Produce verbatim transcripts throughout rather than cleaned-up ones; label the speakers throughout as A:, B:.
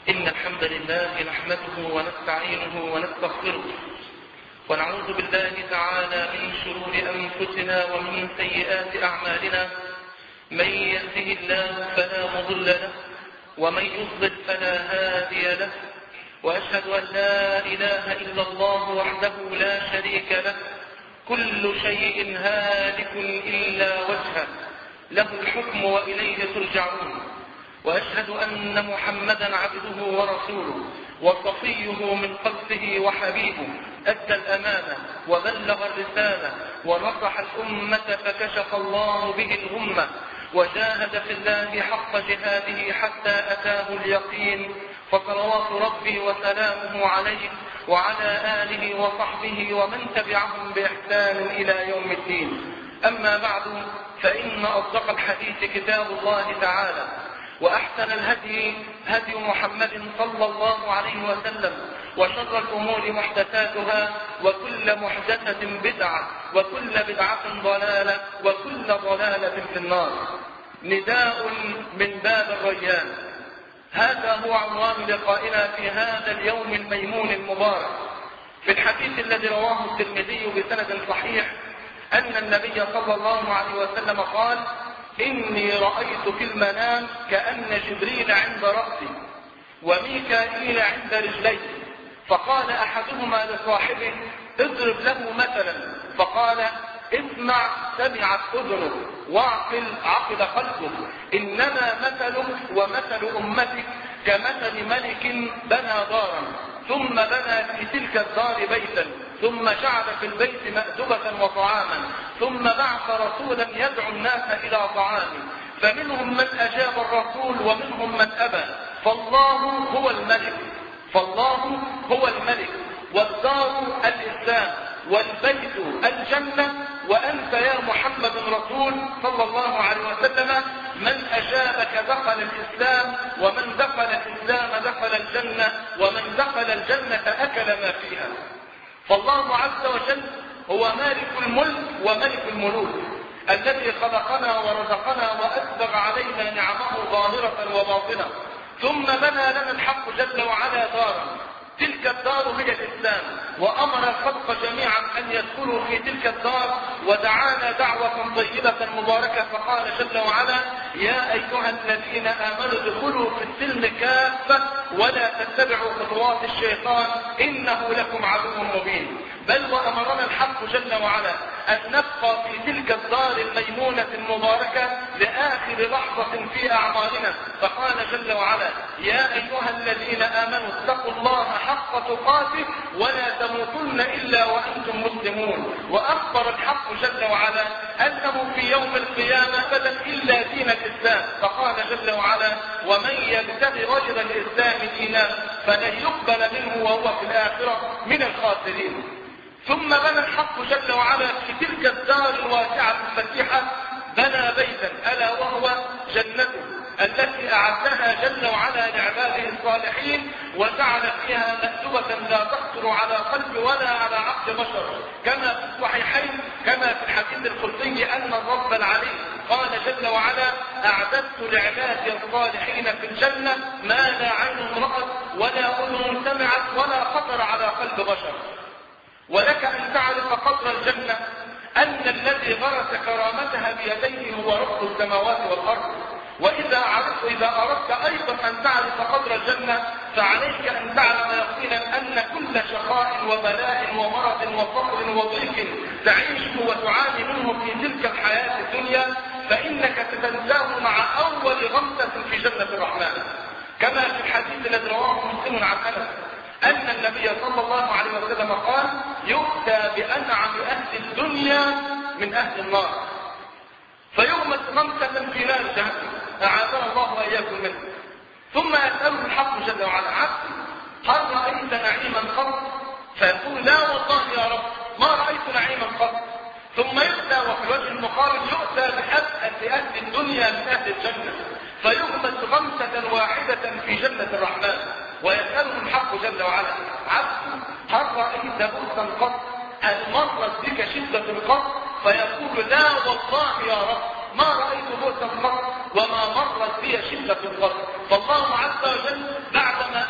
A: إن الحمد لله نحمده ونستعينه ونستغفره ونعوذ بالله تعالى من شرور أنفسنا ومن سيئات أعمالنا. من يهده الله فلا مضل له ومن يضلل فلا هادي له، وأشهد أن لا إله إلا الله وحده لا شريك له، كل شيء هالك إلا وجهه، له الحكم وإليه ترجعون. وأشهد أن محمدا عبده ورسوله وصفيه من خلقه وحبيبه، أدى الأمانة وبلغ الرسالة ونصح الأمة فكشف الله به الغمة، وجاهد في الله حق جهاده حتى أتاه اليقين. فصلوات ربي وسلامه عليه وعلى آله وصحبه ومن تبعهم بإحسان إلى يوم الدين. أما بعد، فإن أصدق الحديث كتاب الله تعالى، وأحسن الهدي هدي محمد صلى الله عليه وسلم، وشر الأمور محدثاتها، وكل محدثة بدعة، وكل بدعة ضلالة، وكل ضلالة في النار. نداء من باب الريان، هذا هو عنوان لقائنا في هذا اليوم الميمون المبارك. في الحديث الذي رواه الترمذي بسند صحيح أن النبي صلى الله عليه وسلم قال: إني رأيت في المنام كأن جبريل عند رأسي وميكائيل عند رجلي، فقال أحدهما لصاحبه: اضرب له مثلا، فقال: اسمع سمعت أذنك، واعقل عقل قلبك، إنما مثلك ومثل أمتك كمثل ملك بنى دارا، ثم بنى في تلك الدار بيتا، ثم جعل في البيت مأدبة وطعاما، ثم بعث رسولا يدعو الناس إلى طعامه، فمنهم من أجاب الرسول ومنهم من أبى، فالله هو الملك فالله هو الملك والدار الإسلام والبيت الجنة، وأنت يا محمد رسول صلى الله عليه وسلم من أجابك دخل الإسلام، ومن دخل الإسلام دخل الجنة، ومن دخل الجنة أكل ما فيها. فالله عز وجل هو مالك الملك وملك الملوك، الذي خلقنا ورزقنا وأسبغ علينا نعمه ظاهرة وباطنة، ثم بنى لنا الحق جل وعلا دارا، تلك الدار هي الإسلام، وأمر الخلق جميعا أن يدخلوا في تلك الدار، ودعانا دعوة طيبة مباركة، فقال جل وعلا: يا أيها الذين آمنوا ادخلوا في السلم كافة ولا تتبعوا خطوات الشيطان إنه لكم عدو مبين. بل وأمرنا الحق جل وعلا أن نبقى في تلك الدار الميمونة المباركة لآخر لحظة في أعمارنا، فقال جل وعلا: يا أيها الذين آمنوا اتقوا الله حق تقاته ولا تموتن إلا وأنتم مسلمون. وأخبر الحق جل وعلا أنه في يوم القيامة بدل إلا دين الإسلام، فقال جل وعلا: ومن يبتغي غير الإسلام دينا فلن يقبل منه وهو في الآخرة من الخاسرين. ثم بنى الحق جل وعلا في تلك الدار الواسعة الفتيحة بنى بيتا، ألا وهو جنته التي أعدها جل وعلا لعباده الصالحين، وجعل فيها مأدبة لا تخطر على قلب ولا على عقل بشر، كما في الصحيحين كما في الحديث القدسي أن الرب العلي قال جل وعلا: أعددت لعبادي الصالحين في الجنة ما لا عين رأت ولا أذن سمعت ولا خطر على قلب بشر. ولك أن تعرف قدر الجنة أن الذي غرس كرامتها بيديه هو رب السماوات والأرض. وإذا عرفت إذا أردت أيضا أن تعرف قدر الجنة فعليك أن تعلم يقينا أن كل شقاء وبلاء ومرض وفقر وضيق تعيشه وتعاني منه في تلك الحياة الدنيا فإنك ستنساه مع أول غمسة في جنة الرحمن، كما في الحديث الذي رواه مسلم عن أنس أن النبي صلى الله عليه وسلم قال: يؤتى بأنعم أهل الدنيا من أهل النار فيغمس غمسة في نار جهنم، أعاذنا الله وإياكم منه. ثم يسأله الحق جل وعلا: عبدي هل رأيت نعيما قط؟ فيقول: لا والله يا رب ما رأيت نعيما قط. ثم يؤتى وفي الوجه المقارن يؤتى بأبأس أهل الدنيا من أهل الجنة فيغمس غمسة واحدة في جنة الرحمن، ويسأله الحق جل وعلا: عبدي هل رأيت بؤسا قط؟ هل مرت بك شدة قط؟ فيقول: لا والله يا رب ما رأيت بؤسا قط وما مرت بي شدة قط. فالله عز وجل بعدما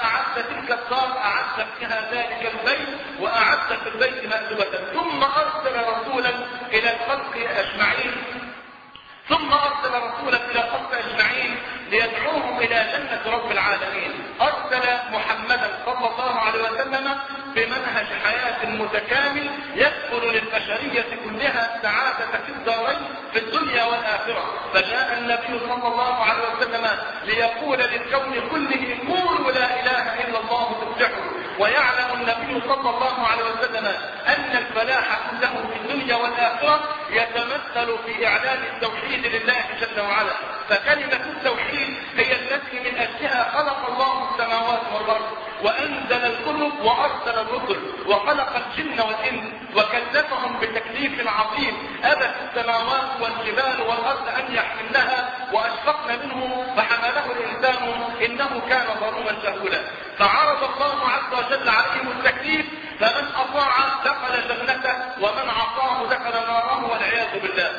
A: منها ذلك البيت وأعد في البيت مأدبة، ثم أرسل رسولا إلى الخلق أجمعين ثم أرسل رسولا إلى الخلق أجمعين ليدعوهم إلى جنة رب العالمين. أرسل محمدا صلى الله عليه وسلم بمنهج حياة متكامل يكفل للبشرية كلها السعادة في الدارين في الدنيا والآخرة. فجاء النبي صلى الله عليه وسلم ليقول للكون كله قولوا لا إله إلا الله تفلحوا. ويعلم النبي صلى الله عليه وسلم أن الفلاح كله في الدنيا والآخرة يتمثل في إعلان التوحيد لله جل وعلا. فكلمة التوحيد هي التي من أجلها خلق الله السماوات والأرض وأنزل الكتب وأرسل الرسل وخلق الجن والإنس وكلفهم بتكليف عظيم أبت السماوات والجبال والأرض أن يحملنها وأشفقن منه فحمله الإنسان إنه كان ظلوما جهولا. فعرض الله عز وجل عليهم التكليف، فمن أطاع دخل جنته ومن عصاه دخل ناره والعياذ بالله.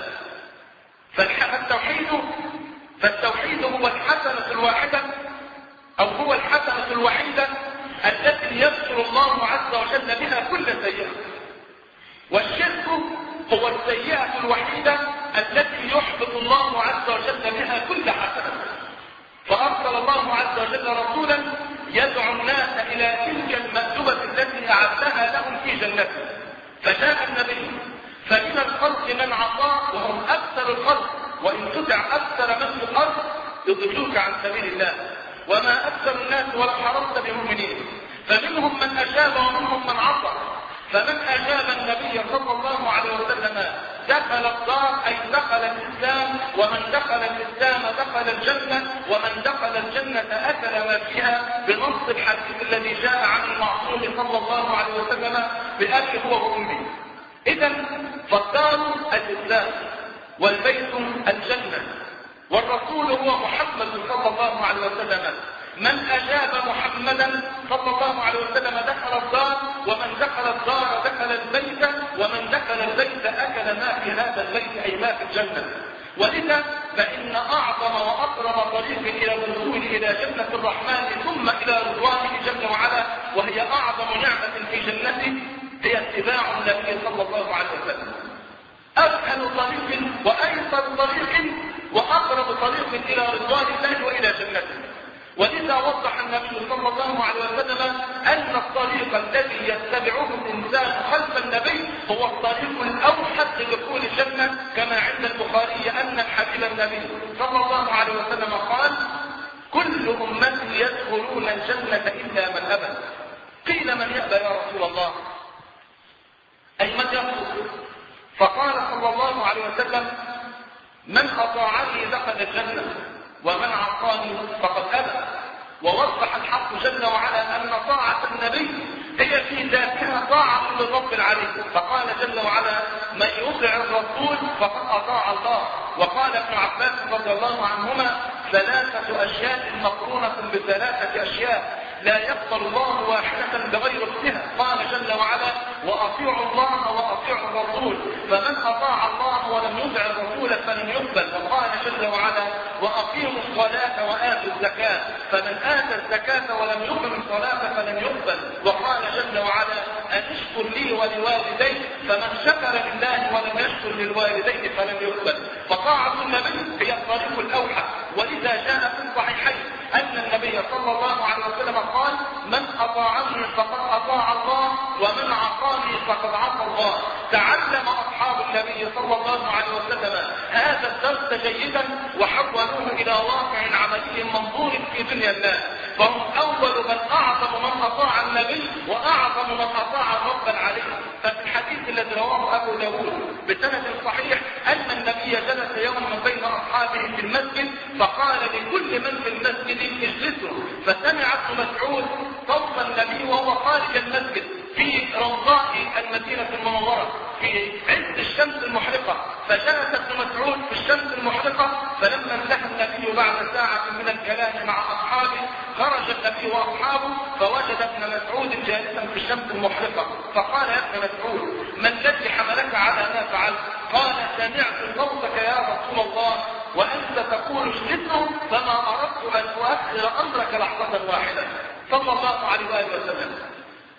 A: فالتوحيد فالتوحيد هو الحسنة الواحدة أو هو الحسنة الوحيدة التي يذكر الله عز وجل بها كل سيئة، والشرك هو السيئة الوحيدة التي يحبط الله عز وجل بها كل حسنة. فأرسل الله عز وجل رسولا يدعو الناس إلى تلك المأدبة التي أعدها لهم في جنته. فجاء النبي فمن الخلق من عصاه وهم أكثر الخلق، وإن تدع أكثر من في الأرض يضلوك عن سبيل الله، وما أكثر الناس ولو حرصت بمؤمنين. فمنهم من أجاب ومنهم من عصى. فمن أجاب النبي صلى الله عليه وسلم دخل الدار أي دخل الإسلام، ومن دخل الإسلام دخل الجنة، ومن دخل الجنة أكل ما فيها بنص الحديث الذي جاء عن المعصوم صلى الله عليه وسلم بأبي هو وأمي. إذا فالدار الإسلام والبيت الجنة والرسول هو محمد صلى الله عليه وسلم. من أجاب محمدا صلى الله عليه وسلم دخل الدار، ومن دخل الدار دخل البيت، ومن دخل البيت أكل ما في هذا البيت أي ما في الجنة. ولذا فإن أعظم وأقرب طريق إلى الوصول إلى جنة الرحمن ثم إلى رضوانه جل وعلا، وهي أعظم نعمة في جنته، هي اتباع النبي صلى الله عليه وسلم. أسهل طريق وأيسر طريق وأقرب طريق إلى رضوان الله وإلى جنته. ولذا وضح النبي صلى الله عليه وسلم أن الطريق الذي يتبعه الإنسان خلف النبي هو الطريق الأوحد لدخول الجنة، كما عند البخاري أن الحبيب النبي صلى الله عليه وسلم قال: كل أمتي يدخلون الجنة إلا من أبى. قيل: من يأبى يا رسول الله؟ أي من يرفض؟ فقال صلى الله عليه وسلم: من أطاعني دخل الجنة ومن عصاني فقد أبى. ووضح الحق جل وعلا أن طاعة النبي هي في ذاتها طاعة للرب العلي. فقال جل وعلا: من يطع الرسول فقد أطاع الله. وقال ابن عباس رضي الله عنهما: ثلاثة أشياء مقرونة بثلاثة أشياء لا يقبل الله واحدة بغير اختها. قال جل وعلا: وأطيعوا الله وأطيعوا الرسول. فمن أطاع الله ولم يطع الرسول فلن يقبل. وقال جل وعلا: وأقيموا الصلاة وآتوا الزكاة. فمن آتى الزكاة ولم يقم الصلاة فلن يقبل. وقال جل وعلا: أن اشكر لي ولوالديك. فمن شكر لله ولم يشكر للوالدين فلن يقبل. فطاعة النبي هي الطريق الأوحد. ولذا جاء في الصحيحين أن النبي صلى الله عليه وسلم قال: من أطاعني فقد أطاع الله ومن عصاني فقد عصى الله. تعلم أصحاب النبي صلى الله عليه وسلم هذا الدرس جيدا وحولوه إلى واقع عملي منظور في دنيا الناس، فهم أول من أعظم من أطاع النبي وأعظم من أطاع الرب العلي. ففي الحديث الذي رواه أبو داود بسند صحيح أن النبي جلس يوما بين أصحابه في المسجد فقال لكل من في المسجد: اجلسوا. فسمع ابن مسعود صوت النبي وهو خارج المسجد في روضاء المدينة المنورة في عز الشمس المحرقة. فجلس ابن مسعود في الشمس المحرقة، فلما انتهى النبي بعد ساعة من الكلام مع أصحابه خرج النبي وأصحابه فوجد ابن مسعود جالسا في الشمس المحرقة. فقال: يا ابن مسعود، ما الذي حملك على ما فعلت؟ قال: سمعت صوتك يا رسول الله وأنت تقول اجلسوا، فما أردت أن أؤخر أمرك لحظة واحدة. صلى الله عليه وآله وسلم.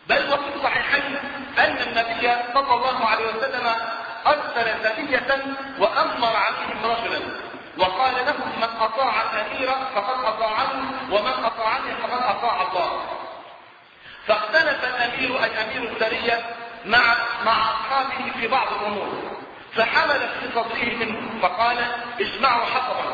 A: بل وفي الصحيحين أن النبي صلى الله عليه وسلم أرسل سرية وأمر عليهم رجلا وقال لهم من أطاع الأمير فقد أطاعني ومن أطاعني فقد أطاع الله. فاختلف الأمير أي أمير السرية مع مع أصحابه في بعض الأمور، فحمل في صدره منه فقال اجمعوا حطبا،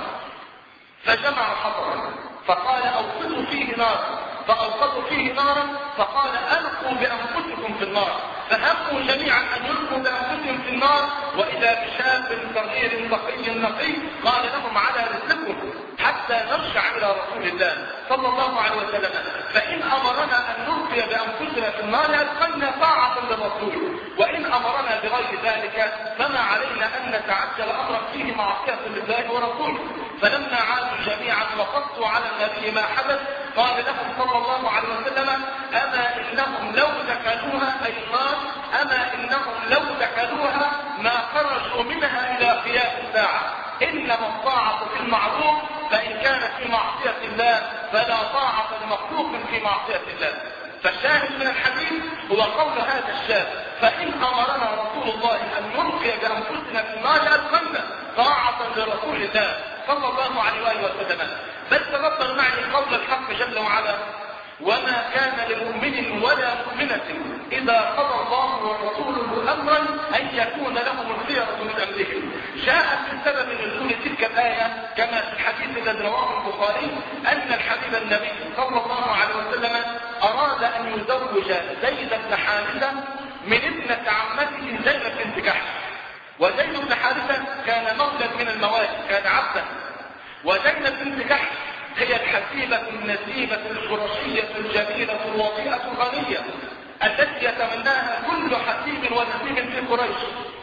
A: فجمعوا حطبا، فقال أوقدوا فيه نارا، فأوقدوا فيه نارا، فقال ألقوا بأنفسكم في النار، فهموا جميعا أن يلقوا بأنفسهم في النار، وإذا بشاب صغير تقي نقي قال لهم على رزقكم حتى نرجع إلى رسول الله صلى الله عليه وسلم، فإن أمرنا أن نلقي بأنفسنا في النار أدخلنا طاعة للرسول، وإن أمرنا بغير ذلك فما علينا أن نتعجل أمرا فيه معصية لله ورسوله. فلما عادوا جميعا وقصوا على النبي ما حدث قال لهم صلى الله عليه وسلم أما إنهم لو دخلوها أي النار أما إنهم لو دخلوها ما خرجوا منها إلى قيام الساعة، إنما الطاعة في المعروف فإن كانت في معصية الله فلا طاعة لمخلوق في معصية الله. فالشاهد من الحديث هو قول هذا الشاب فإن أمرنا رسول الله أن نلقي بأنفسنا في النار أدخلنا طاعة لرسول الله صلى الله عليه وآله وسلم. بل تفضل معي قول الحق جل وعلا وما كان لمؤمن ولا مؤمنة إذا قضى الله ورسوله أمرا أن يكون لهم الخيرة من أمرهم. جاءت من سبب نزول تلك الآية كما في الحديث الذي رواه البخاري أن الحبيب النبي صلى الله عليه وسلم أراد أن يزوج زيد بن حارثة من ابنة عمته زينب بنت جحش، وزيد بن حارثة كان مولى من الموالي، كان عبدا، وزينب بنت جحش هي الحسيبة النسيبة القرشية الجميلة الوطيئة الغنية التي يتمناها كل حسيب ونسيب في قريش.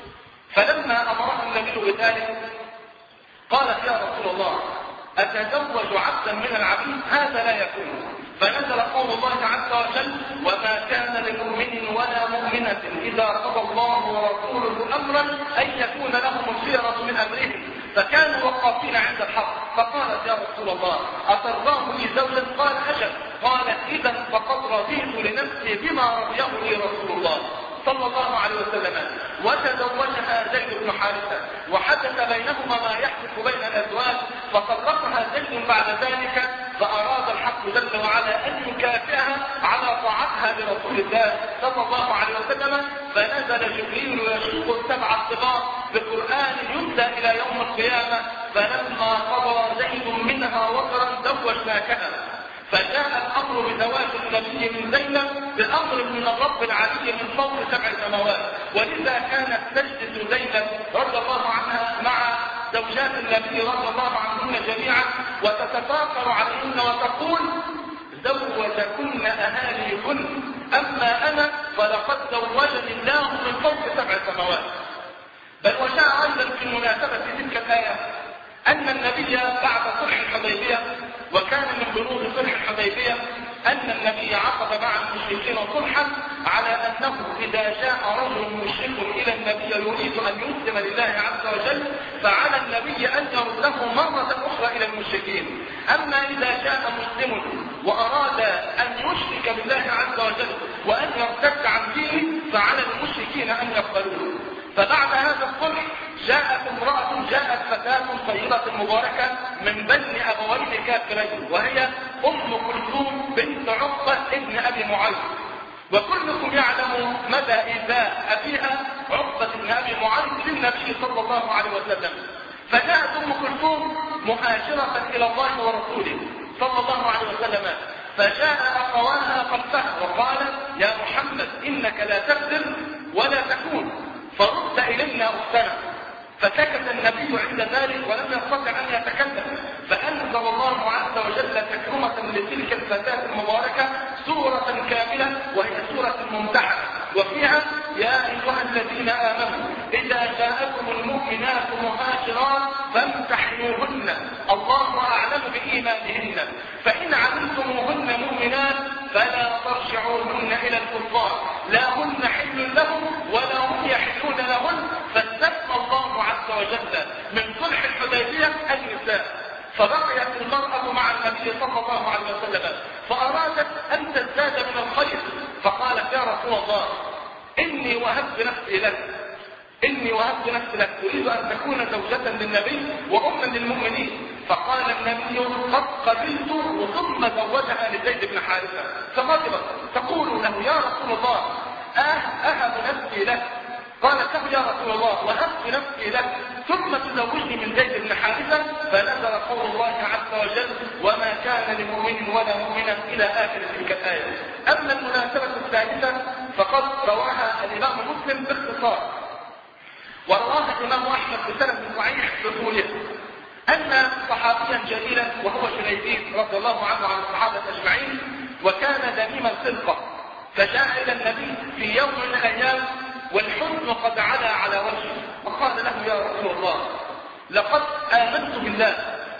A: فلما أمرها النبي بذلك قالت يا رسول الله أتزوج عبدا من العبيد؟ هذا لا يكون. فنزل قول الله عز وجل وما كان لمؤمن ولا مؤمنة إذا قضى الله ورسوله أمرا أن يكون لهم الخيرة من أمرهم، فكانوا وقافين عند الحق. فقالت يا رسول الله أترضاه لي زوجا؟ قال أجل. قالت إذا فقد رضيت لنفسي بما رضيه لي رسول الله صلى الله عليه وسلم. وتزوجها زيد بن حارثة وحدث بينهما ما يحدث بين الأزواج، فطلقها زيد بعد ذلك، فأراد الحق جل وعلا أن يكافئها على طاعتها لرسول الله صلى الله عليه وسلم. فنزل جبريل يشق السبع الصغار بقرآن يتلى إلى يوم القيامة فلما قضى زيد منها وطرا زوجناكها. فجاء الأمر بزواج النبي من زينب بأمر من الرب العلي من فوق سبع سماوات، ولذا كانت تجلس زينب رضي الله عنها مع زوجات النبي رضي الله عنهن جميعا وتتفاخر عليهن وتقول زوجكن أهاليكن، أما أنا فلقد زوجني الله من فوق سبع سماوات. بل وجاء أيضا في مناسبة تلك الآية أن النبي بعد صلح الحديبية، وكان من بنود صلح الحديبية أن النبي عقد مع المشركين صلحا على أنه إذا جاء رجل مشرك إلى النبي يريد أن يسلم لله عز وجل فعلى النبي أن يرده مرة أخرى إلى المشركين. أما إذا جاء مسلم وأراد أن يشرك بالله عز وجل وأن يرتد عن دينه فعلى المشركين أن يقبلوه. فبعد هذا الصلح جاءت امرأة جاءت فتاة طيبة مباركة من بني أبوين كافرين، وهي أم كلثوم بنت عقبة ابن أبي معيط، وكلكم يعلم مدى إيذاء أبيها عقبة ابن أبي معيط للنبي صلى الله عليه وسلم. فجاءت أم كلثوم مهاجرة إلى الله ورسوله صلى الله عليه وسلم، فجاء أخواها خلفها وقالت يا محمد إنك لا تقدر ولا تكون فرد إلينا أختنا. فسكت النبي عند ذلك ولم يستطع أن يتكلم، فأنزل الله عز وجل تكرمة لتلك الفتاة المباركة سورة كاملة وهي سورة الممتحنة، وفيها يا أيها الذين آمنوا إذا جاءكم المؤمنات مهاجرات فامتحنوهن الله أعلم بإيمانهن فإن علمتموهن مؤمنات فلا ترجعوهن إلى الكفار لا هن حل لهم ولا هم يحلون لهن. فاستثنى الله عز وجل من صلح الحديبية النساء، فبقيت المرأة مع النبي صلى الله عليه وسلم فأرادت أن تزداد من الخير، فقالت يا نفسي لك إني وهبت نفسي لك، أريد أن تكون زوجة للنبي وأما للمؤمنين. فقال النبي قد قبلت، ثم زوجها لزيد بن حارثة. فغضبت تقول له يا رسول الله أه أهب نفسي لك؟ قالت له يا رسول الله وهبت نفسي لك ثم تزوجني من زيد بن حارثة. فنزل قول الله عز وجل وما كان لمؤمن ولا مؤمنة إلى آخر تلك الآية. أما المناسبة الثالثة فقد رواها الإمام مسلم باختصار، ورواها الإمام أحمد بسند صحيح بطولها، أن صحابيا جليلا وهو جليبيب رضي الله عنه عن الصحابة أجمعين، وكان دميم الخلقة، فجاء إلى النبي في يوم من الأيام والحزن قد علا على وجهه، وقال له يا رسول الله لقد آمنت بالله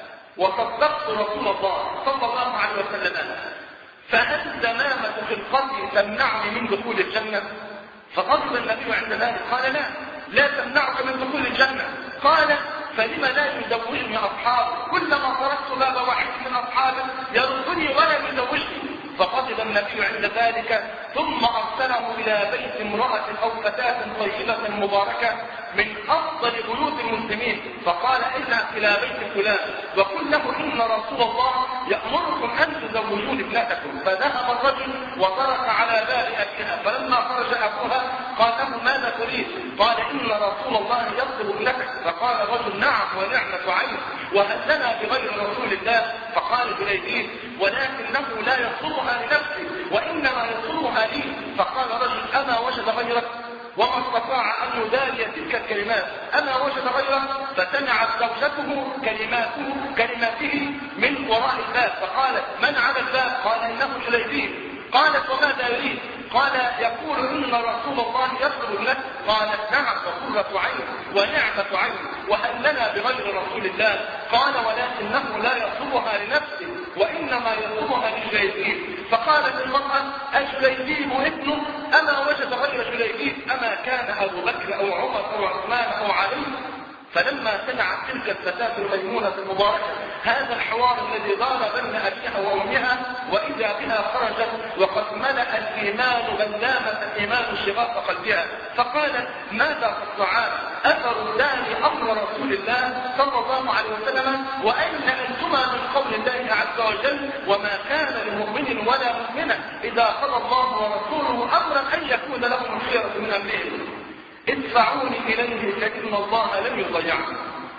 A: وصدقت رسول الله صلى الله عليه وسلم، فهل دمامة خلقتي تمنعني من دخول الجنة؟ فغضب النبي عند ذلك قال لا لا تمنعك من دخول الجنة. قال فلما لا يزوجني أصحابي؟ كلما تركت باب واحد من أصحابي يردني ولا يزوجني. فغضب النبي عند ذلك ثم أرسله إلى بيت امرأة أو فتاة طيبة مباركة من أفضل بيوت المسلمين، فقال اذهب إلى بيت فلان وقل له إن رسول الله يأمركم أن تزوجون ابنتكم. فذهب الرجل وطرق على باب أبيها، فلما خرج أبوها قال له ماذا تريد؟ قال إن رسول الله يطلب ابنتك. فقال الرجل نعم ونعمة عين، وهل لنا بغير رسول الله؟ فقال جليبيب ولكنه لا يطلبها لنفسه وإنما يطلبها لي. فقال الرجل أما وجد غيرك؟ وما استطاع أن يداري تلك الكلمات أما وجد غيره. فسمعت زوجته كلماته كلماته من وراء الباب، فقالت من على الباب؟ قال إنه جليبيب. قالت وماذا يريد؟ قال يقول إن رسول الله يطلب لك. قالت نعم وقرة عين ونعمة عين، وهل لنا بغير رسول الله؟ قال ولكنه لا يطلبها لنفسه وإنما يطلبها لجليبيب. فقالت المرأة أجليبيب ابنه؟ أما وجد غير جليبيب؟ أما كان أبو بكر أو عمر أو عثمان أو علي؟ فلما سمعت تلك الفتاة الميمونة المباركة هذا الحوار الذي دار بين أبيها وأمها، وإذا بها خرجت وقد ملأ الإيمان غلامة الإيمان شغاف قلبها، فقالت ماذا في الطعام؟ أثر داني أمر رسول الله صلى الله عليه وسلم، وأين أنتما من قول الله عز وجل وما كان لمؤمن ولا مؤمنة إذا قضى الله ورسوله أمرا أن يكون لهم الخيرة من أمرهم، ادفعوني إليه فإن الله لم يضيعني.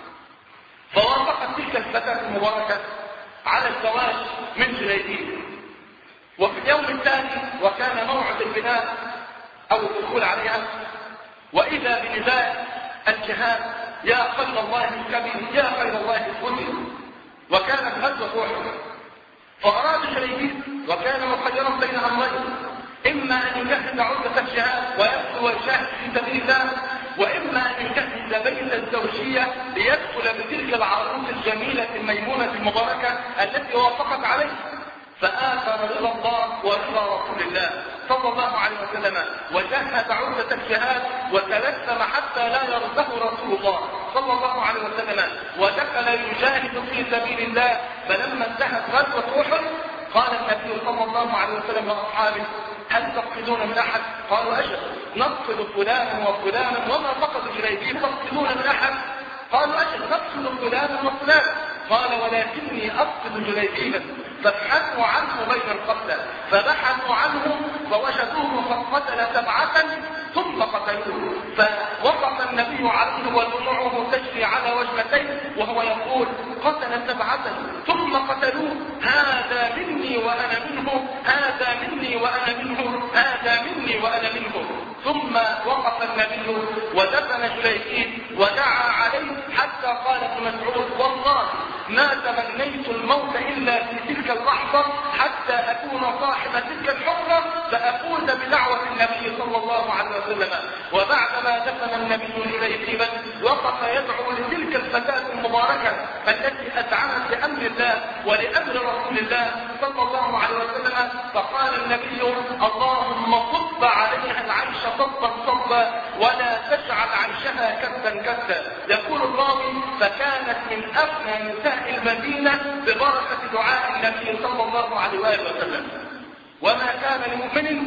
A: فوافقت تلك الفتاة المباركة على الزواج من جليبيب. وفي اليوم الثاني وكان موعد البناء أو الدخول عليها، وإذا بنداء الجهاد يا خير الله الكبير يا خير الله الكبير، وكانت غزوة أحد. فأراد جليبيب وكان مخيرا بين أمرين، إما أن يجهز عدة الجهاد ويدخل ويشاهد في سبيل الله، وإما أن يجهز بيت الزوجية ليدخل بتلك العروس الجميلة الميمونة المباركة التي وافقت عليه. فآثر رضا الله ورضا رسول الله صلى الله عليه وسلم وجهز عدة الجهاد وتلثم حتى لا يرده رسول الله صلى الله عليه وسلم، ودخل يجاهد في سبيل الله. فلما انتهت غزوة أحد قال النبي صلى الله عليه وسلم لأصحابه هل تفقدون من أحد؟ قالوا أجل نفقد فلانا وفلانا وما فقد جليبيب. تفقدون من أحد؟ قالوا أجل نفقد فلانا وفلانا. قال ولكني أفقد جليبيبا. فابحثوا عنه بين القتلى، فبحثوا عنه فوجدوه قد قتل سبعة ثم قتلوه. فوقف النبي عليه ودموعه تجري على وجنتيه وهو يقول قتل سبعة ثم قتلوه، هذا مني وأنا منه، هذا مني وأنا منه، هذا مني وأنا منه. ثم وقف النبي ودفن جليبيب ودعا عليه حتى قال ابن مسعود والله ما تمنيت الموت إلا في تلك اللحظة حتى أكون صاحب تلك الحفرة فأفوز بدعوة النبي صلى الله عليه وسلم. وبعدما دفن النبي جليبيبا وقف يدعو لتلك الفتاة المباركة التي أذعنت لأمر الله ولأمر رسول الله صلى الله عليه وسلم. فقال النبي اللهم صب عليها العيش صبا صبا ولا تجعل عيشها كبدا كبدا. يقول الراوي فكانت من أفنى نساء المدينة ببركة دعاء النبي صلى الله عليه وسلم. وما كان لمؤمن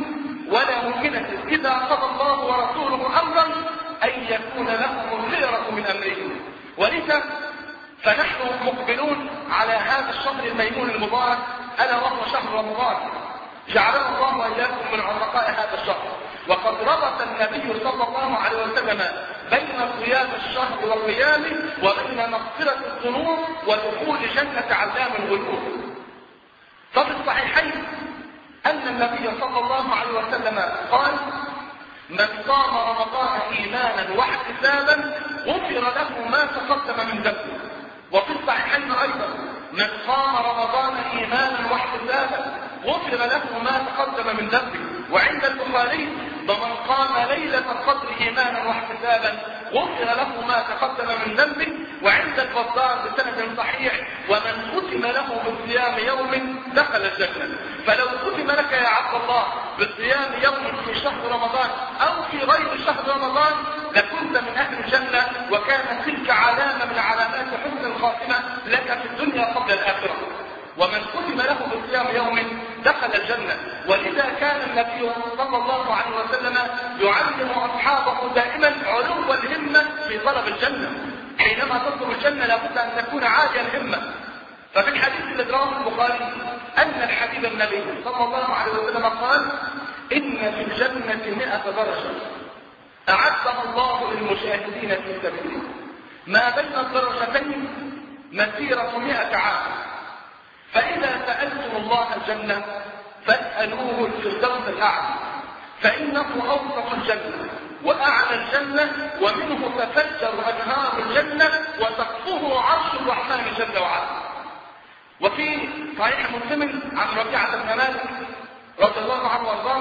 A: ولا مؤمنة إذا قضى الله ورسوله أمرا أن يكون لهم الخيرة من أمرهم. ولذا فنحن مقبلون على هذا الشهر الميمون المبارك، ألا وهو شهر رمضان، جعلنا الله وإياكم من عرقاء هذا الشهر. وقد ربط النبي صلى الله عليه وسلم بين صيام الشهر وقيامه وبين مغفرة الذنوب ودخول جنة علام الغيوب. ففي الصحيحين أن النبي صلى الله عليه وسلم قال: من صام رمضان إيمانا واحتسابا غفر له ما تقدم من ذنبه. وفي الصحيحين أيضا: من صام رمضان إيمانا واحتسابا غفر له ما تقدم من ذنبه. وعند البخاري: ومن قام ليلة القدر إيمانا واحتسابا غفر له ما تقدم من ذنبه. وعند البزار بسند صحيح: ومن ختم له بصيام يوم دخل الجنة. فلو ختم لك يا عبد الله بصيام يوم في شهر رمضان أو في غير شهر رمضان لكنت من أهل الجنة، وكانت تلك علامة من علامات حسن الخاتمة لك في الدنيا قبل الآخرة. ومن ختم له بصيام يوم دخل الجنة. ولذا كان النبي صلى الله عليه وسلم يعلم أصحابه دائما علو الهمة في طلب الجنة. حينما تطلب الجنة لابد أن تكون عالية الهمة. ففي الحديث الذي رواه البخاري أن الحبيب النبي صلى الله عليه وسلم قال: إن في الجنة مئة درجة أعدها الله للمشاهدين في سبيله، ما بين الدرجتين مسيرة مئة عام. فإذا سألتم الله الجنة فاسألوه الفردوس الأعلى، فإنه أوسط الجنة وأعلى الجنة، ومنه تفجر أنهار الجنة وسقفه عرش الرحمن جل وعلا. وفي صحيح مسلم عن ربيعة بن مالك رضي الله عنه وارضاه: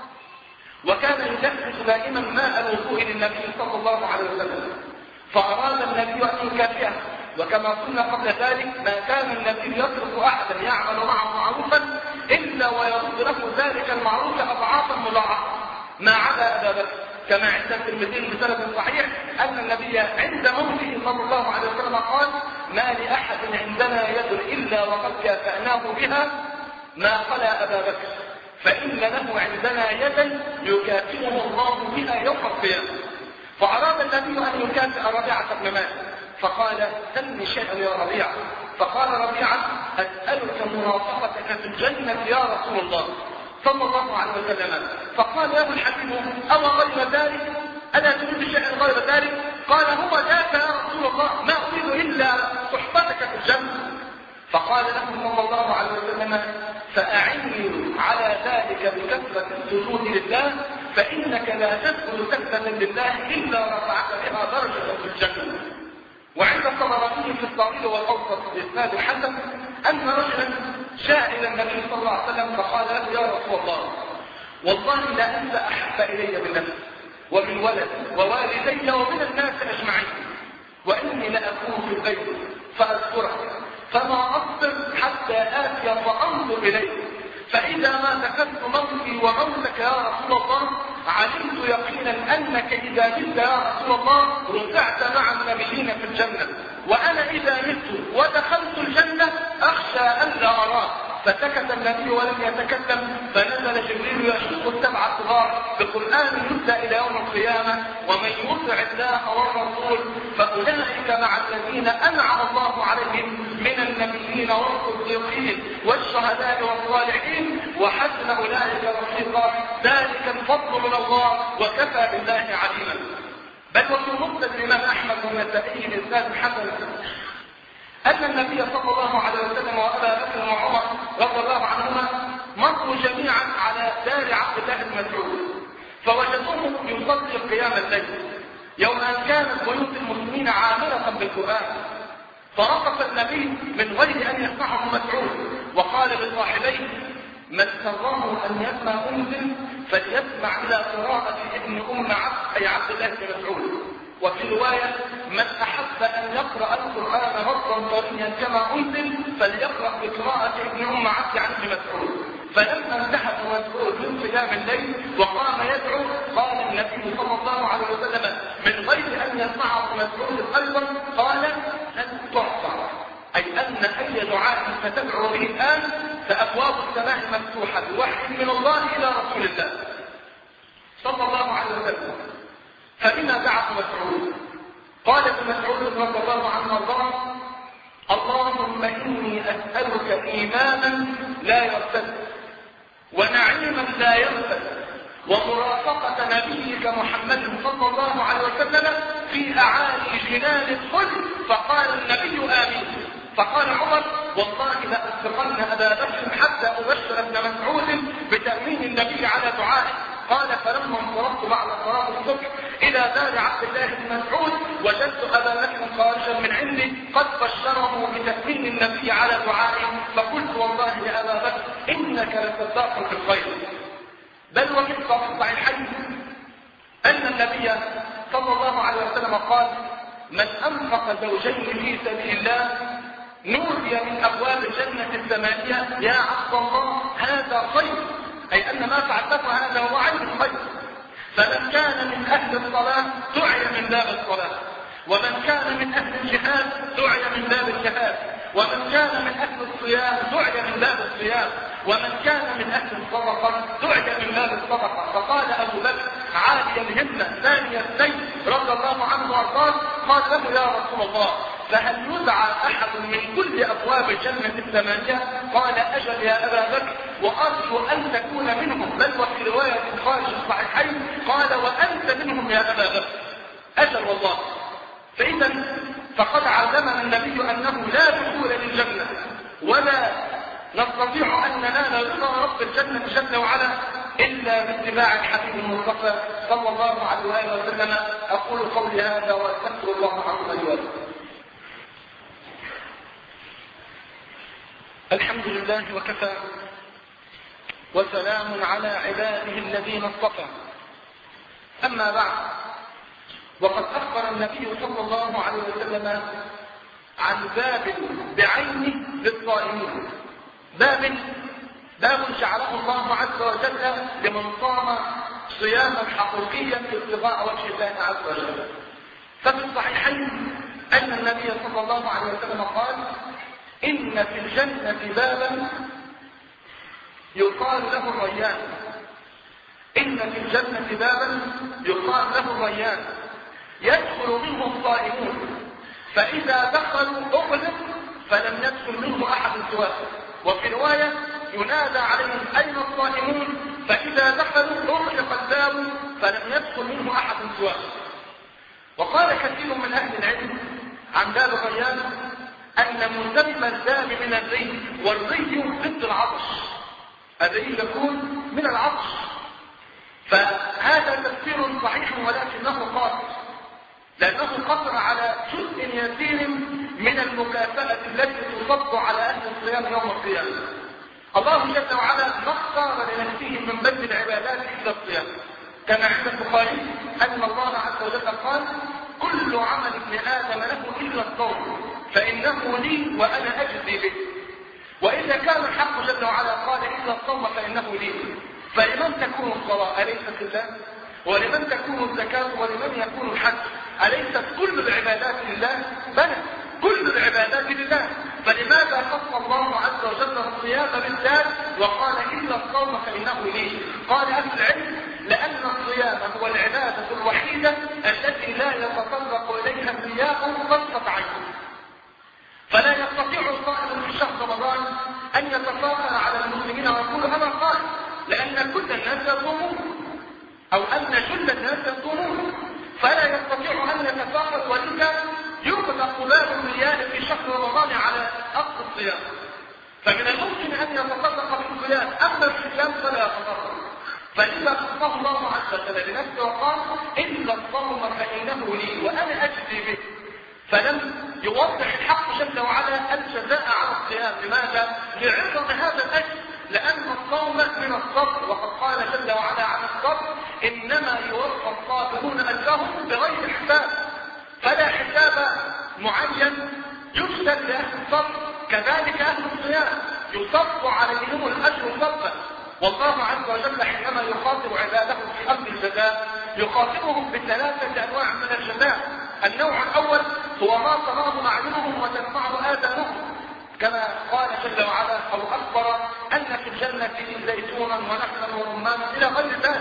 A: وكان يجهز دائما ماء الوضوء للنبي صلى الله عليه وسلم، فأراد النبي أن يكافئه. وكما قلنا قبل ذلك ما كان النبي يترك أحدا يعمل معه معروفا إلا ويرد له ذلك المعروف أضعافا مضاعفة ما عدا أبا بكر، كما عند الترمذي بسند صحيح أن النبي عند موته صلى الله عليه وسلم قال: ما لأحد عندنا يد إلا وقد كافأناه بها ما خلا أبا بكر، فإن له عندنا يدا يكافئه الله بها يوم القيامة. فأراد النبي أن يكافئ ربيعة بن مالك، فقال: سلني شيئا يا ربيعة. فقال ربيعة: أسألك مرافقتك في الجنة يا رسول الله صلى الله عليه وسلم. فقال له الحبيب: أو غير ذلك؟ ألا تريد شيئا غير ذلك؟ قال: هو ذاك يا رسول الله، ما أريد إلا صحبتك في الجنة. فقال له صلى الله عليه وسلم: فأعني على ذلك بكثرة السجود لله، فإنك لا تسجد سجدة لله إلا رفعك بها درجة في الجنة. وعند الطبراني في الصغير والأوسط بإسناد حسن أن رجلا جاء إلى النبي صلى الله عليه وسلم فقال له: يا رسول الله، والله لا أنت أحب إلي من نفسي ومن ولدي ووالدي ومن الناس أجمعين، وإني لأكون في البيت فأذكرك فما أصبر حتى آتي فأنظر إليك، فإذا ما ذكرت موتي وموتك يا رسول الله علمت يقينا أنك إذا مت يا رسول الله رفعت مع النبيين في الجنة، وأنا إذا مت ودخلت الجنة أخشى أن لا أراه. فسكت النبي ولم يتكلم، فنزل جبريل يشق السبع الصغار بقرآن يتلى إلى يوم القيامة: ومن يطع الله والرسول فأولئك مع الذين أنعم الله عليهم من النبيين والصديقين والشهداء والصالحين وحسن أولئك رفيقا، ذلك الفضل من الله وكفى بالله عليما. بل وفي مسند الإمام أحمد والنسائي بإسناد حسن أن النبي صلى الله عليه وسلم وأبا بكر وعمر رضي الله عنهما مروا جميعا على دار عبد الله بن مسعود، فوجدوه يصلي قيام الليل يوم أن كانت بيوت المسلمين عامرة بالقرآن. فرقص النبي من غير أن يسمعه مسعود، وقال لصاحبيه: من سره أن يسمع أنزل فليسمع إلى قراءة ابن أم عبد أي عبد الله بن مسعود. وفي رواية: من أحب أن يقرأ القرآن غضا طريا كما أنزل فليقرأ بقراءة ابن أم عبد عن ابن مسعود. فلما انتهى مسعود من قيام الليل وقام يدعو قال النبي صلى الله عليه وسلم من غير أن يسمعه مسعود أيضا قال: لن تعصى، أي أن أي دعاء ستدعو به الآن فأبواب السماء مفتوحة بوحي من الله إلى رسول الله
B: صلى الله عليه وسلم. فبما دعا مسعود؟ قال ابن مسعود رضي الله عنه وارضاه: اللهم إني أسألك إيمانا لا يرتد، ونعيما لا ينفد، ومرافقة نبيك محمد صلى الله عليه وسلم في أعالي جنان الخلد. فقال النبي آمين. فقال عمر: والله لأسبقن أبا بكر حتى أبشر ابن مسعود بتأمين النبي على دعائه. قال: فلما انصرفت بعد صلاة الصبح إلى دار عبد الله بن مسعود وجدت أبا بكر خارجا من عندي قد بشره بتأمين النبي على دعائه، فقلت: والله يا أبا بكر إنك لصداق في الخير. بل وفي الصحيحين أن النبي صلى الله عليه وسلم قال: من أنفق زوجين في سبيل الله نودي من أبواب الجنة الثمانية: يا عبد الله هذا خير، أي أن ما فعلته هذا هو عين الخير. فمن كان من أهل الصلاة دعي من باب الصلاة، ومن كان من أهل الجهاد دعي من باب الجهاد، ومن كان من أهل الصيام دعي من باب الصيام، ومن كان من أهل الصدقة دعي من باب الصدقة. فقال أبو بكر عالي الهمة ثاني السيف رضي الله عنه وارضاه: قال له: يا رسول الله، فهل يدعى أحد من كل أبواب الجنة الثمانية؟ قال: أجل يا أبا بكر، وأرجو أن تكون منهم. بل وفي رواية خارج الصحيحين قال: وأنت منهم يا أبا بكر. أجل والله. فإذا فقد علمنا النبي أنه لا دخول للجنة ولا نستطيع أن ننال رضا رب الجنة جل وعلا إلا باتباع الحبيب المصطفى صلى الله عليه وسلم. أقول قولي هذا وأستغفر الله عز وجل. الحمد لله وكفى، وسلام على عباده الذين اصطفى. أما بعد، وقد أخبر النبي صلى الله عليه وسلم عن باب بعينه للصائمين، باب باب جعله الله عز وجل لمن صام صياما حقيقيا ابتغاء وجه الله عز وجل. ففي الصحيحين أن النبي صلى الله عليه وسلم قال: إن في الجنة بابا يقال له الريان. إن في الجنة بابا يقال له الريان يدخل منه الصائمون، فإذا دخلوا أغلق فلم يدخل منه أحد سواه. وفي رواية: ينادى عليهم: أين الصائمون؟ فإذا دخلوا أغلق الباب فلم يدخل منه أحد سواه. وقال كثير من أهل العلم عن باب الريان أن مسمى الباب من الري، والري ضد العطش، الري يكون من العطش. فهذا تفسير صحيح ولكنه قاصر، لأنه قصر على جزء يسير من المكافأة التي تصب على أهل الصيام يوم القيامة. الله جل وعلا ما اختار لنفسه من بذل العبادات إلا الصيام، كما عند البخاري أن الله عز وجل قال: كل عمل ابن آدم له إلا الصوم فإنه لي وأنا أجزي به. وإذا كان الحق جل وعلا قال: إلا الصوم فإنه لي، فلمن تكون الصلاة؟ أليست لله؟ ولمن تكون الزكاة؟ ولمن يكون الحج؟ أليست كل العبادات لله؟ بلى، كل العبادات لله. فلماذا خص الله عز وجل الصيام بالذات وقال: إلا الصوم فإنه لي؟ قال أهل العلم: لأن الصيام هو العبادة الوحيدة التي لا يتطرق إليها الرياء طرفة عين. فلا يستطيع الصائم في شهر رمضان أن يتفاخر على المسلمين ويقول: أنا صائم، لأن كل الناس يصومون، أو أن جل الناس يصومون، فلا يستطيع أن يتفاخر، ولذا يطلق باب الرياء في شهر رمضان على أصل الصيام. فمن الممكن أن يتطرق في الصيام، أما الصيام فلا يتطرق. فلذا خصه الله عز وجل لنفسه وقال: إلا الصوم فإنه لي وأنا أجزي به. فلم يوضح الحق جل وعلا الجزاء على الصيام. لماذا؟ لعظم هذا الأجر، لأن الصوم من الصبر، وقد قال جل وعلا عن الصبر: إنما يوفى الصابرون أجرهم بغير حساب. فلا حساب معين يجزى لأهل الصبر، كذلك أهل الصيام يصب عليهم الأجر صبا. والله عز وجل حينما يخاطب عباده في أمر الجزاء يخاطبهم بثلاثة أنواع من الجزاء. النوع الأول هو ما تراه أعينهم وتسمعه آذانهم، كما قال جل وعلا أو أخبر أن في الجنة زيتونا ونخلا ورمانا إلى غير ذلك.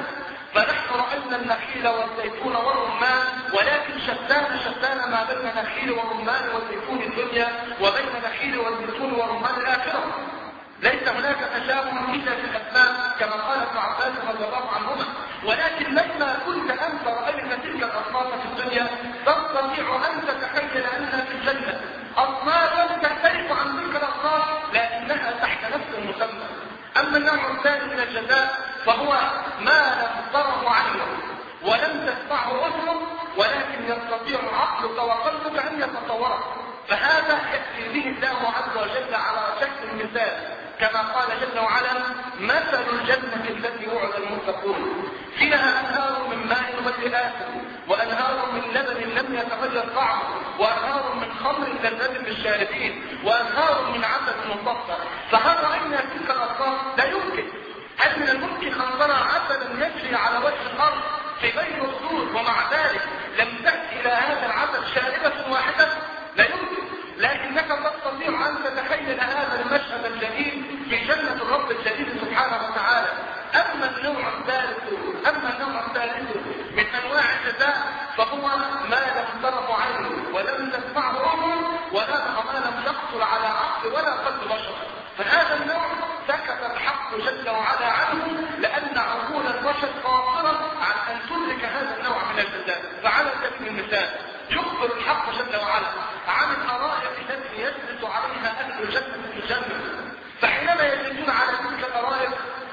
B: فنحن رأينا النخيل والزيتون والرمان، ولكن شتان شتان ما بين نخيل والرمان والزيتون الدنيا وبين نخيل والزيتون والرمان الآخرة. ليس هناك تشابه إلا في الأسماء كما قال ابن عباس رضي الله عنهما، ولكن لما كنت أنت رأيت تلك الأصناف في الدنيا تستطيع أن تتخيل أنها في الجنة أصناف تختلف عن تلك الأصناف لكنها تحت نفس المسمى. أما النوع الثاني من الجزاء فهو ما لم تره عينه ولم تسمعه أذنه ولكن يستطيع عقلك وقلبك أن يتصوره، فهذا يأتي به الله عز وجل على شكل مثال كما قال جل وعلا: مثل الجنة التي وعد المتقون فيها أنهار من ماء غير آسن وأنهار من لبن لم يتغير طعمه وأنهار من خمر لذة للشاربين وأنهار من عسل مصفى. فهل رأينا تلك الأصناف؟ لا يمكن. هل من الممكن أن نرى عسلا يجري على وجه الأرض في بين الصور ومع ذلك لم تأتي إلى هذا العسل شاربة واحدة؟ لا يمكن. لكنك تستطيع أن تتخيل هذا المشهد الجليل في جنة الرب الجليل سبحانه وتعالى. أما النوع الثالث أما النوع الثالث من أنواع الجزاء فهو ما لم تره عين ولم تسمعه أذن ولا ما لم يخطر على عقل ولا قلب بشر. فهذا النوع سكت الحق جل وعلا عنه لأن عقول البشر قاصرة عن أن تدرك هذا النوع من الجزاء. فعلى سبيل المثال يخبر الحق جل وعلا عن الأرائك التي يجلس عليها أهل الجنة في الجنة، فحينما يجلسون على تلك الأرائك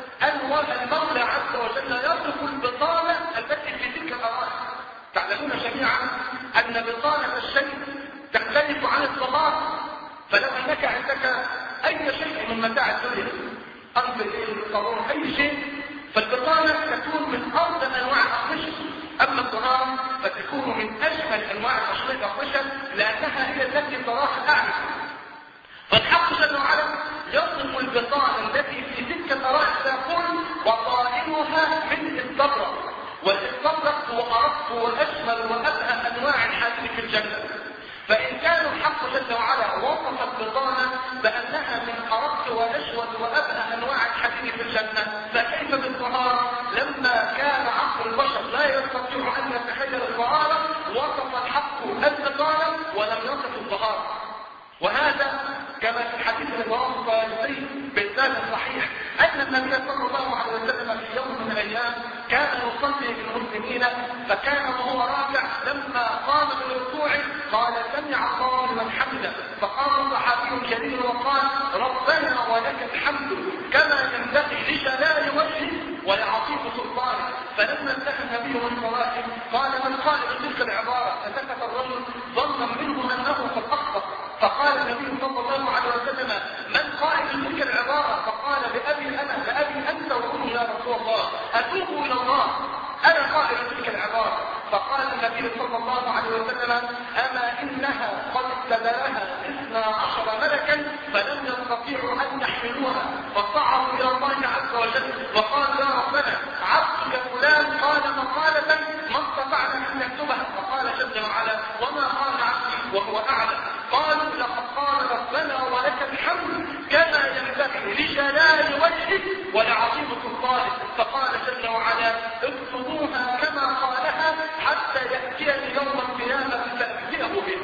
B: المولى عز وجل يصف البطانة التي في تلك الأرائك. تعلمون جميعا أن بطانة الشيء تختلف عن الصغار، فلو أنك عندك أي شيء من متاع الدنيا أنفل الصالون أي شيء فالبطانة تكون من أفضل أنواع الأقمشة، أما الطهارة فتكون من أجمل أنواع الأقمشة لأنها هي التي تراها الأعلى. فالحق جل وعلا يصف البطانة التي في تلك الأرائك يقول: وطائنها من استبرق، والاستبرق هو أرق وأجمل وأبهى أنواع الحديد في الجنة. فإن كان الحق جل وعلا وصف البطانة بأنها من أرق وأجود وأبهى أنواع الحديد في الجنة، فكيف بالطهارة لما كان عقل البشر لا يستطيع أن يتخيل الطهارة وصف الحق البطانة ولم يصف الطهارة. وهذا كما في الحديث الرواه الطيالسي بالسند الصحيح أن النبي صلى الله عليه وسلم في يوم من الأيام كان يصلي بالمسلمين، فكان وهو راكع لما قام بالركوع قال: سمع الله لمن حمده، فقام صحابي جليل وقال: ربنا ولك الحمد كما ينبغي لجلال وجهك ولعظيم سلطانك. فلما انتهى النبي من صلاته قال: من قال تلك العبارة؟ فسكت الرجل ظنا منه أنه قد أخطأ، فقال النبي صلى الله عليه وسلم: من قائل تلك العبارة؟ فقال: بأبي أنا بأبي أنت وأمي يا رسول الله، أتوب إلى الله، أنا قائل تلك العبارة. فقال النبي صلى الله عليه وسلم: أما إنها قد استدلها اثنا عشر ملكا فلم يستطيعوا أن يحملوها، فصعدوا إلى الله عز وجل وقالوا: يا ربنا عبدك فلان قال مقالة ما استطعنا أن نكتبها. فقال جل وعلا: وما قال عبدي وهو أعلم. قالوا: لقد قال ربنا ولك الحمد كما ينبغي لجلال وجهك ولعظيم سلطانك. فقال جل وعلا: اكتبوها كما قالها حتى يأتيني يوم القيامة فأتيه به.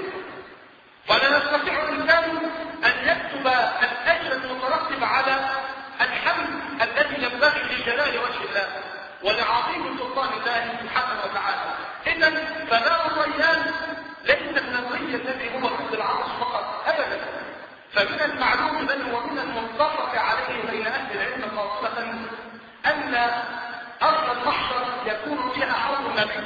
B: ولا يستطيع الإنسان أن يكتب الأجر المترتب على الحمد الذي ينبغي لجلال وجه الله ولعظيم سلطان الله سبحانه وتعالى. إذن فماء الريان ليس من الري الذي هو مثل العرش فقط أبدا، فمن المعلوم بل ومن المتفق عليه بين أهل العلم خاصة أن أرض المحشر يكون فيها حوض النبي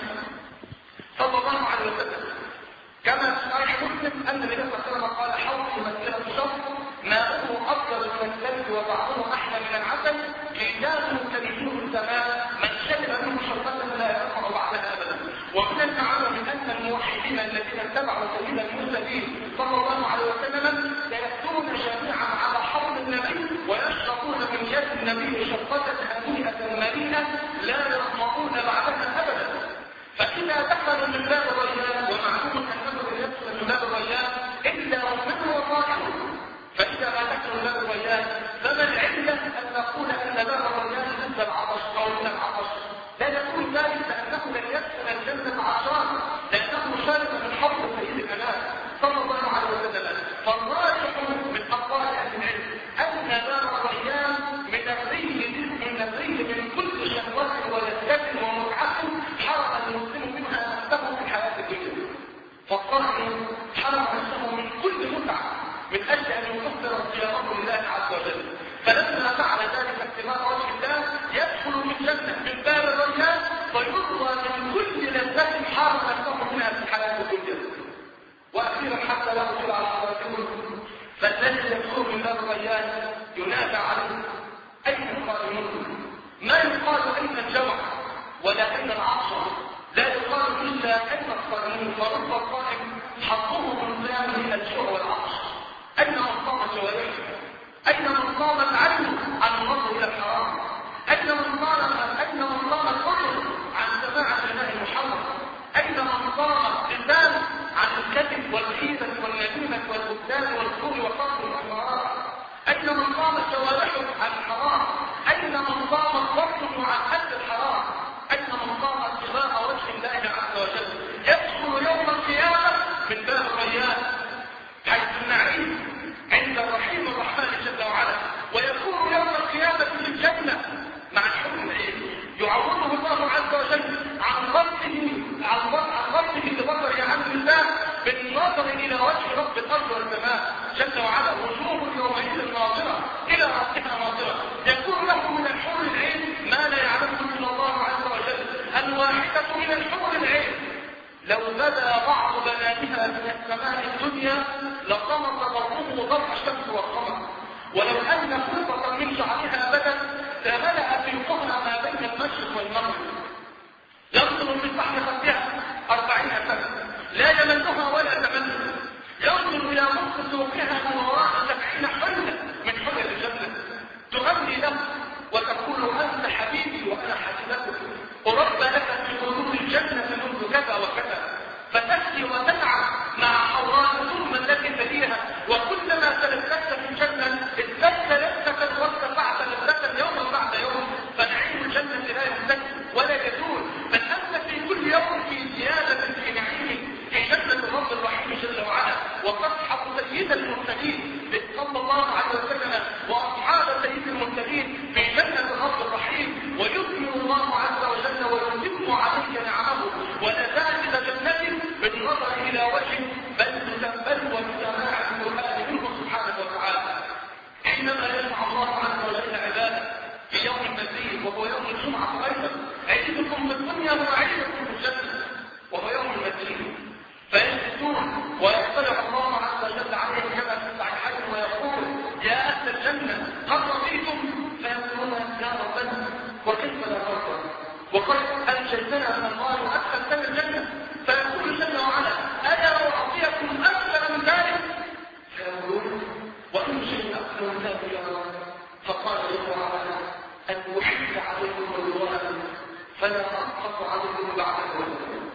B: صلى الله عليه وسلم، كما في صحيح مسلم أن النبي صلى الله عليه وسلم قال: حوض مسألة الشرط ماءه أفضل من الثلج وطعمه أحلى من العسل، كيدانه كريم السماء، من شرب منه شربة لا يرفع بعدها أبدا. ومن المعلوم أن الموحدين الذين اتبعوا سبيل المرسلين صلى الله عليه وسلم سيأتون جميعا على حوض النبي ويشربون من يد النبي شربة هنيئة مريئة لا يرحمون بعدها أبدا. فإذا دخلوا من باب الريان، ومعلوم أنه لا يدخل من باب الريان إلا ومن هو طائر، فإذا ما دخلوا من باب الريان فما العلة أن نقول أن باب الريان ضد العطش أو من العطش؟ لا يكون الصائمون. ما يقال أين الجوع ولا أين العطش، لا يقال إلا أين الصائمون، فرب الصائم حظه من صيامه الجوع والعطش. أين من صام جوارحه؟ أين من صام العين عن النظر إلى الحرام؟ أين من صام أين من صام الأذن عن سماع غناء محرم؟ أين من صام اللسان عن الكذب والغيبة والنميمة والبهتان والزور وقتل الأمراء؟ أين من صام جوارحه عن الحرام؟ أين من صام بطنه عن أكل الحرام؟ أين من صام ابتغاء وجه الله عز وجل؟ يدخل يوم القيامة من باب الريان حيث النعيم عند الرحيم الرحمن جل وعلا، ويكون يوم القيامة في الجنة مع الحكم العلمي يعوضه الله عز وجل عن ربه عن ربه ببصر عن الله بالنظر إلى وجه رب الأرض والسماء جل وعلا، وجوه يومئذ ناظرة إلى ربها ناظرة. يكون له من الحور العين ما لا يعلمه إلا الله عز وجل. الواحدة من الحور العين لو بدا بعض بناتها من السماء الدنيا لطمس ضربه ضرب الشمس والقمر، ولو ان خلطه من شعرها بدا لملا فيقها ما بين المشرق والمغرب. ينظر من بحر خدها أربعين سنة لا يملها ولا تمل، ينظر الى مخ سوقها من وراء سبعين حله من حلل الجنه، تغني له وتقول انت حبيبي وانا حبيبتك، ورب لك في حدود الجنه منذ كذا وكذا، فتأتي وتنعم مع حوراء ثم التي تليها، وكلما تلذذت في الجنة ازددت لذة وارتفعت لذة يوما بعد يوم، فنعيم الجنة لا يمتد ولا يزول، بل أنت في كل يوم في زيادة في نعيم في جنة الرب الرحيم جل وعلا. وتصحب سيد المرسلين صلى الله عليه وسلم وأصحاب سيد المرسلين في جنة الرب الرحيم، ويثمر الله عز وجل ويتم عليك نعمه ولذات جنة بالنظر إلى وجه بل تنبل وبسماع القرآن منه سبحانه وتعالى. حينما يجمع الله عز وجل عباده في يوم المزيد وهو يوم الجمعة أيضا، عيدكم في الدنيا وعيدكم في الجنة وهو يوم المزيد، فيجلسون ويطلع الله عز وجل عليهم كما في الصحيحين ويقول يا أهل الجنة قد رضيتم؟ فيقولون يا ربنا وكيف لا نرضى وقد أنجيتنا من النار وأدخلتنا الجنة، فيقول جل وعلا ألا أعطيكم أكثر من ذلك؟ فيقولون وأي شيء أكثر من ذلك يا رب؟ فقال جل وعلا أن أحل عليكم رضوانا فلا أسقط عليكم بعده،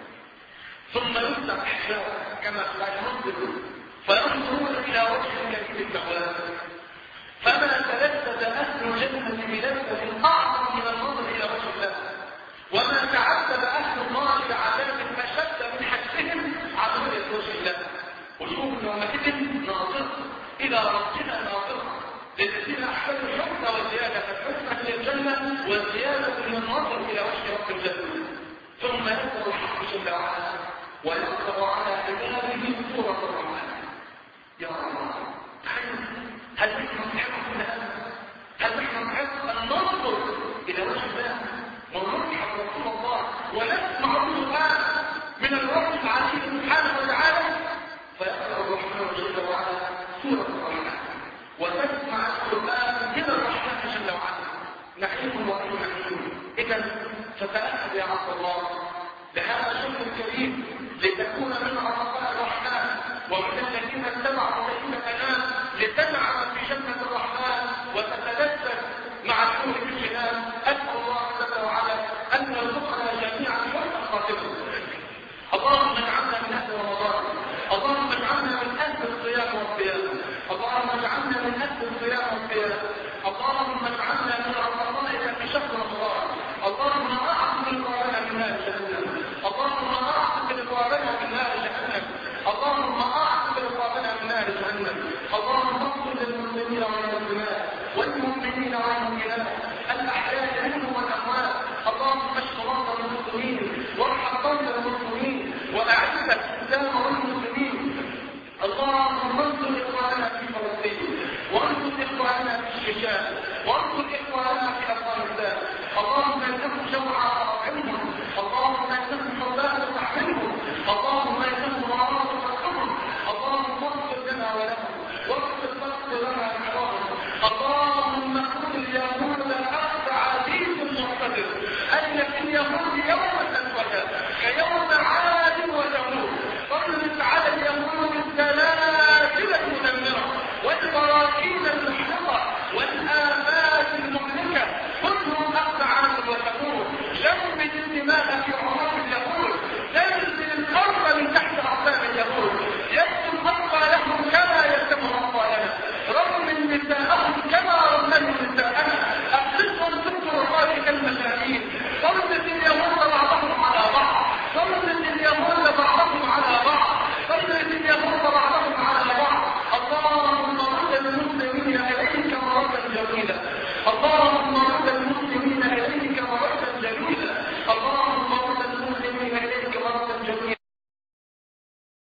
B: ثم يفتح حجاب كما لا ينظر فينظرون إلى وجه كريم الجواد، فما تلذذ أهل الجنة بلذة أعظم من النظر إلى وجه الله، وما تعذب أهل النار بعذاب أشد من حسهم على رؤية وجه الله. وجوه يومئذ ناظرة إلى ربنا ناظرة، للذين أحسنوا الحسنى وزيادة، الحسنى من الجنة والزيادة من النظر إلى وجه رب الجنة. ثم ينظر الحق جل وعلا ويقرأ على عباده سورة الرحمن. يا الله هل نحن نحب هذا؟ هل نحن نحب أن ننظر إلى وجه الله ونرحب رسول الله ونسمع القرآن من الرب العليم سبحانه وتعالى؟ فيقرأ الرحمن جل وعلا سورة الرحمن وتسمع القرآن من الرحمن جل وعلا، نعيم وأي نعيم. إذا فتأكد يا عبد الله بهذا الشكر الكريم لتكون من عطاء الرحمن ومن الذين اتبعوا سبيل الأنام لتنعم في جنة الرحمن وتتلذذ مع الحور في الجنان. أسأل الله جل وعلا أن يرزقنا جميعا حسن خاتمة. اللهم اجعلنا من أهل رمضان، اللهم اجعلنا من أهل الصيام والقيام، اللهم اجعلنا من أهل الصيام والقيام، اللهم اجعلنا من عطائك في شهر رمضان، اللهم أعطنا رضوانا من نار جهنم، اللهم أعطنا رضوانا من نار جهنم، اللهم أعطنا رضوانا من نار جهنم، اللهم اغفر للمسلمين والمسلمات والمؤمنين والمؤمنات الأحياء منهم والأموات، اللهم اشف مرضى المسلمين وارحم موتى المسلمين وأعزك